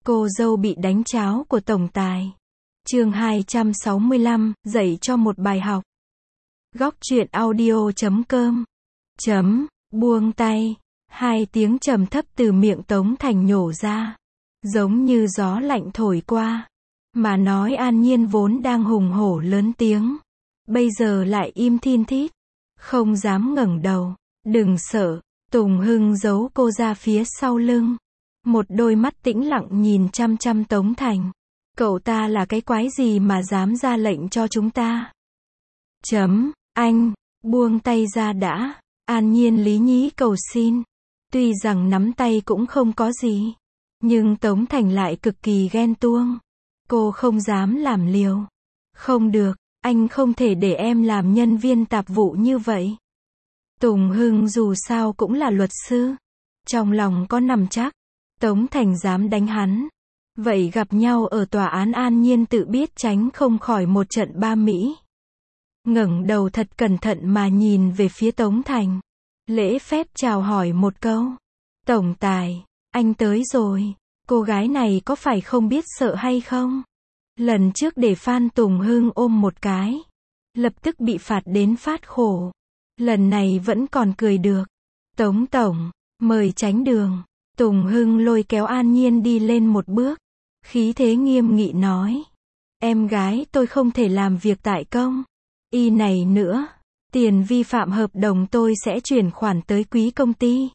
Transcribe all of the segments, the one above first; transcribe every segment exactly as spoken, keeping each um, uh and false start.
Cô dâu bị đánh cháo của tổng tài. Chương hai trăm sáu mươi lăm, dạy cho một bài học. Góc truyện audio chấm com. Chấm, buông tay. Hai tiếng trầm thấp từ miệng Tống Thành nhổ ra. Giống như gió lạnh thổi qua. Mà nói An Nhiên vốn đang hùng hổ lớn tiếng. Bây giờ lại im thin thít. Không dám ngẩng đầu. Đừng sợ. Tùng Hưng giấu cô ra phía sau lưng. Một đôi mắt tĩnh lặng nhìn chăm chăm Tống Thành. Cậu ta là cái quái gì mà dám ra lệnh cho chúng ta? Chấm, anh, buông tay ra đã. An Nhiên lý nhí cầu xin. Tuy rằng nắm tay cũng không có gì. Nhưng Tống Thành lại cực kỳ ghen tuông. Cô không dám làm liều. Không được, anh không thể để em làm nhân viên tạp vụ như vậy. Tùng Hưng dù sao cũng là luật sư. Trong lòng có nằm chắc. Tống Thành dám đánh hắn. Vậy gặp nhau ở tòa án An Nhiên tự biết tránh không khỏi một trận ba Mỹ. Ngẩng đầu thật cẩn thận mà nhìn về phía Tống Thành. Lễ phép chào hỏi một câu. Tổng tài, anh tới rồi. Cô gái này có phải không biết sợ hay không? Lần trước để Phan Tùng Hưng ôm một cái. Lập tức bị phạt đến phát khổ. Lần này vẫn còn cười được. Tống Tổng, mời tránh đường. Tùng Hưng lôi kéo An Nhiên đi lên một bước. Khí thế nghiêm nghị nói. Em gái tôi không thể làm việc tại công. Y này nữa. Tiền vi phạm hợp đồng tôi sẽ chuyển khoản tới quý công ty.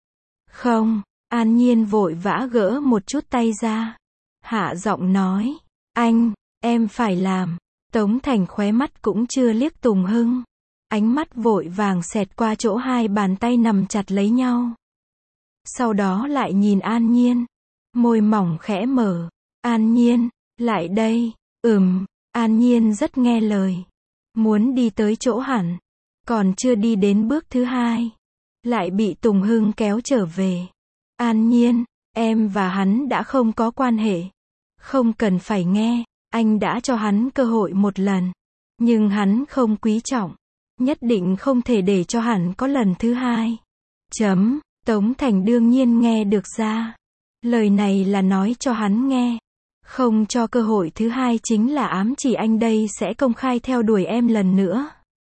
Không, An Nhiên vội vã gỡ một chút tay ra. Hạ giọng nói. Anh, em phải làm. Tống Thành khóe mắt cũng chưa liếc Tùng Hưng. Ánh mắt vội vàng xẹt qua chỗ hai bàn tay nằm chặt lấy nhau. Sau đó lại nhìn An Nhiên. Môi mỏng khẽ mở. An Nhiên, lại đây. Ừm, An Nhiên rất nghe lời. Muốn đi tới chỗ hẳn. Còn chưa đi đến bước thứ hai. Lại bị Tùng Hưng kéo trở về. An Nhiên, em và hắn đã không có quan hệ. Không cần phải nghe. Anh đã cho hắn cơ hội một lần. Nhưng hắn không quý trọng. Nhất định không thể để cho hắn có lần thứ hai. Chấm. Tống Thành đương nhiên nghe được ra. Lời này là nói cho hắn nghe. Không cho cơ hội thứ hai chính là ám chỉ anh đây sẽ công khai theo đuổi em lần nữa.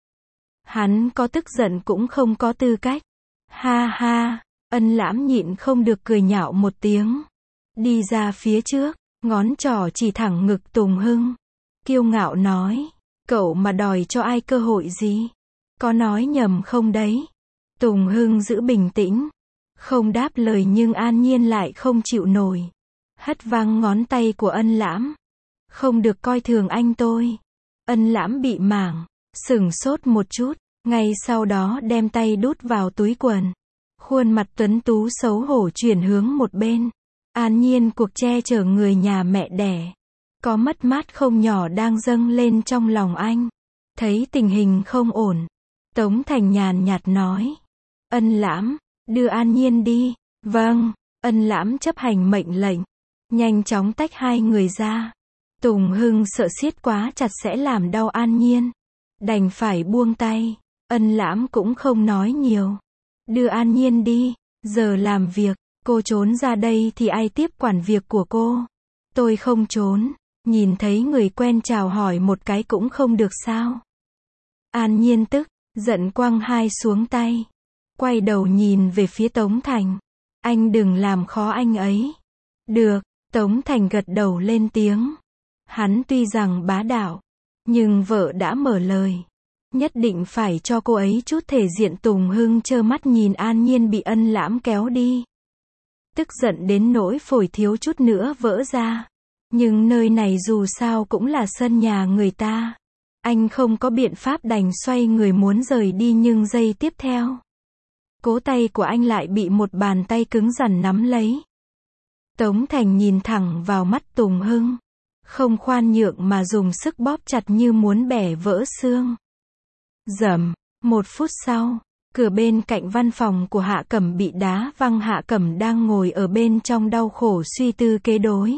Hắn có tức giận cũng không có tư cách. Ha ha, Ân Lãm nhịn không được cười nhạo một tiếng. Đi ra phía trước, ngón trỏ chỉ thẳng ngực Tùng Hưng. Kiêu ngạo nói, cậu mà đòi cho ai cơ hội gì? Có nói nhầm không đấy? Tùng Hưng giữ bình tĩnh. Không đáp lời nhưng An Nhiên lại không chịu nổi. Hất văng ngón tay của Ân Lãm. Không được coi thường anh tôi. Ân Lãm bị mảng, sửng sốt một chút. Ngay sau đó đem tay đút vào túi quần. Khuôn mặt tuấn tú xấu hổ chuyển hướng một bên. An Nhiên cuộc che chở người nhà mẹ đẻ. Có mất mát không nhỏ đang dâng lên trong lòng anh. Thấy tình hình không ổn. Tống Thành nhàn nhạt nói. Ân Lãm, đưa An Nhiên đi. Vâng, Ân Lãm chấp hành mệnh lệnh. Nhanh chóng tách hai người ra. Tùng Hưng sợ siết quá chặt sẽ làm đau An Nhiên. Đành phải buông tay. Ân Lãm cũng không nói nhiều. Đưa An Nhiên đi. Giờ làm việc. Cô trốn ra đây thì ai tiếp quản việc của cô? Tôi không trốn. Nhìn thấy người quen chào hỏi một cái cũng không được sao? An Nhiên tức giận quăng hai xuống tay. Quay đầu nhìn về phía Tống Thành. Anh đừng làm khó anh ấy. Được. Tống Thành gật đầu lên tiếng. Hắn tuy rằng bá đạo. Nhưng vợ đã mở lời. Nhất định phải cho cô ấy chút thể diện. Tùng Hưng trơ mắt nhìn An Nhiên bị Ân Lãm kéo đi. Tức giận đến nỗi phổi thiếu chút nữa vỡ ra. Nhưng nơi này dù sao cũng là sân nhà người ta. Anh không có biện pháp đành xoay người muốn rời đi nhưng giây tiếp theo. Cố tay của anh lại bị một bàn tay cứng rắn nắm lấy. Tống Thành nhìn thẳng vào mắt Tùng Hưng. Không khoan nhượng mà dùng sức bóp chặt như muốn bẻ vỡ xương. Rầm, một phút sau, cửa bên cạnh văn phòng của Hạ Cẩm bị đá văng. Hạ Cẩm đang ngồi ở bên trong đau khổ suy tư kế đối.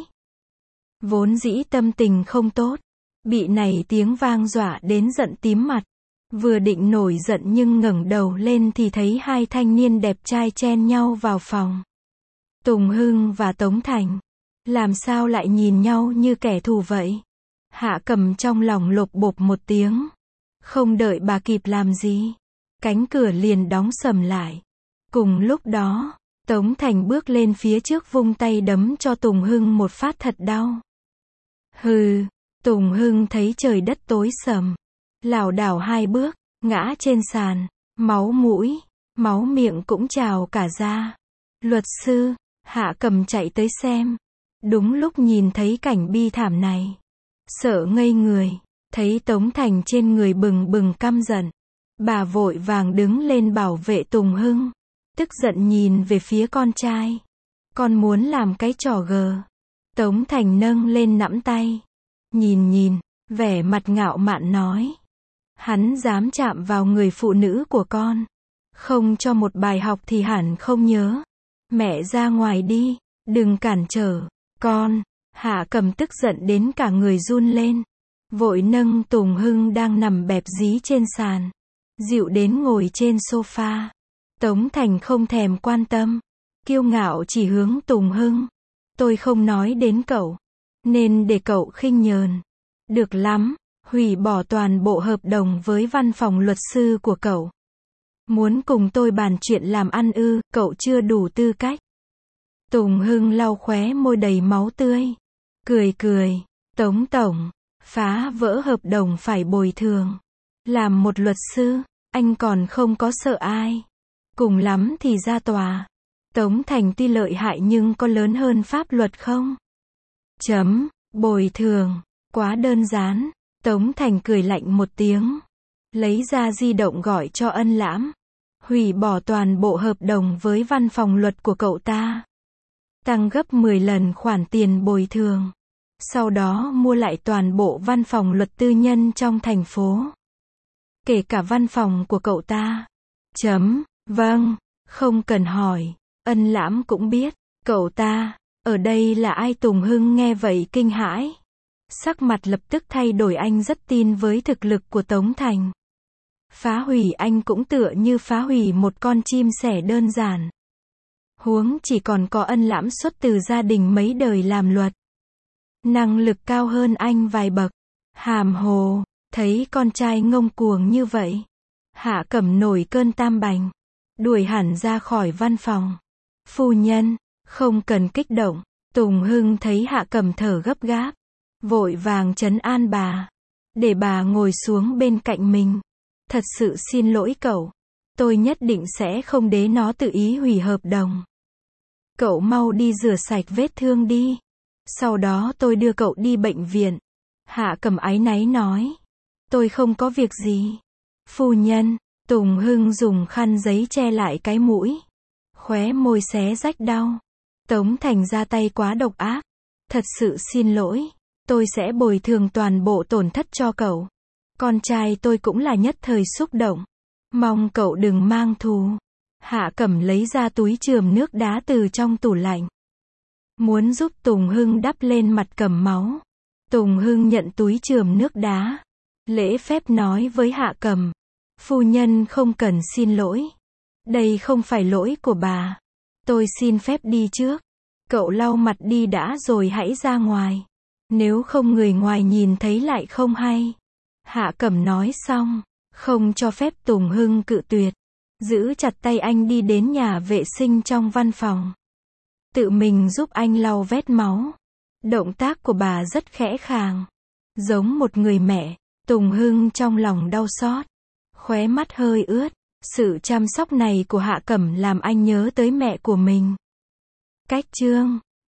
Vốn dĩ tâm tình không tốt. Bị này tiếng vang dọa đến giận tím mặt. Vừa định nổi giận nhưng ngẩng đầu lên thì thấy hai thanh niên đẹp trai chen nhau vào phòng. Tùng Hưng và Tống Thành. Làm sao lại nhìn nhau như kẻ thù vậy? Hạ Cầm trong lòng lộp bộp một tiếng. Không đợi bà kịp làm gì, cánh cửa liền đóng sầm lại. Cùng lúc đó, Tống Thành bước lên phía trước vung tay đấm cho Tùng Hưng một phát thật đau. Hừ, Tùng Hưng thấy trời đất tối sầm, lảo đảo hai bước, ngã trên sàn, máu mũi, máu miệng cũng trào cả ra. Luật sư, Hạ Cầm chạy tới xem. Đúng lúc nhìn thấy cảnh bi thảm này, sợ ngây người, thấy Tống Thành trên người bừng bừng căm giận. Bà vội vàng đứng lên bảo vệ Tùng Hưng, tức giận nhìn về phía con trai. Con muốn làm cái trò gờ. Tống Thành nâng lên nắm tay, nhìn nhìn, vẻ mặt ngạo mạn nói. Hắn dám chạm vào người phụ nữ của con, không cho một bài học thì hẳn không nhớ. Mẹ ra ngoài đi, đừng cản trở con. Hạ Cầm tức giận đến cả người run lên, vội nâng Tùng Hưng đang nằm bẹp dí trên sàn, dịu đến ngồi trên sofa. Tống Thành không thèm quan tâm, kiêu ngạo chỉ hướng Tùng Hưng. Tôi không nói đến cậu, nên để cậu khinh nhờn. Được lắm, hủy bỏ toàn bộ hợp đồng với văn phòng luật sư của cậu. Muốn cùng tôi bàn chuyện làm ăn ư? Cậu chưa đủ tư cách. Tùng Hưng lau khóe môi đầy máu tươi, cười cười. Tống tổng, phá vỡ hợp đồng phải bồi thường. Làm một luật sư, anh còn không có sợ ai. Cùng lắm thì ra tòa. Tống Thành tuy lợi hại nhưng có lớn hơn pháp luật không? Chấm, bồi thường, quá đơn giản. Tống Thành cười lạnh một tiếng, lấy ra di động gọi cho Ân Lãm. Hủy bỏ toàn bộ hợp đồng với văn phòng luật của cậu ta. Tăng gấp mười lần khoản tiền bồi thường. Sau đó mua lại toàn bộ văn phòng luật tư nhân trong thành phố. Kể cả văn phòng của cậu ta. Chấm, vâng, không cần hỏi. Ân Lãm cũng biết, cậu ta, ở đây là ai? Tùng Hưng nghe vậy kinh hãi. Sắc mặt lập tức thay đổi, anh rất tin với thực lực của Tống Thành. Phá hủy anh cũng tựa như phá hủy một con chim sẻ đơn giản. Huống chỉ còn có Ân Lãm xuất từ gia đình mấy đời làm luật. Năng lực cao hơn anh vài bậc. Hàm hồ, thấy con trai ngông cuồng như vậy. Hạ Cầm nổi cơn tam bành, đuổi hẳn ra khỏi văn phòng. Phu nhân, không cần kích động. Tùng Hưng thấy Hạ Cầm thở gấp gáp, vội vàng trấn an bà, để bà ngồi xuống bên cạnh mình. Thật sự xin lỗi cậu, tôi nhất định sẽ không để nó tự ý hủy hợp đồng. Cậu mau đi rửa sạch vết thương đi, sau đó tôi đưa cậu đi bệnh viện. Hạ Cầm áy náy nói, tôi không có việc gì. Phu nhân. Tùng Hưng dùng khăn giấy che lại cái mũi, khóe môi xé rách đau. Tống Thành ra tay quá độc ác. Thật sự xin lỗi, tôi sẽ bồi thường toàn bộ tổn thất cho cậu. Con trai tôi cũng là nhất thời xúc động, mong cậu đừng mang thù. Hạ Cầm lấy ra túi chườm nước đá từ trong tủ lạnh, muốn giúp Tùng Hưng đắp lên mặt cầm máu. Tùng Hưng nhận túi chườm nước đá, lễ phép nói với Hạ Cầm, phu nhân không cần xin lỗi, đây không phải lỗi của bà. Tôi xin phép đi trước. Cậu lau mặt đi đã rồi hãy ra ngoài, nếu không người ngoài nhìn thấy lại không hay. Hạ Cầm nói xong, không cho phép Tùng Hưng cự tuyệt, giữ chặt tay anh đi đến nhà vệ sinh trong văn phòng, tự mình giúp anh lau vết máu. Động tác của bà rất khẽ khàng, giống một người mẹ. Tùng Hưng trong lòng đau xót, khóe mắt hơi ướt. Sự chăm sóc này của Hạ Cầm làm anh nhớ tới mẹ của mình. Cách chương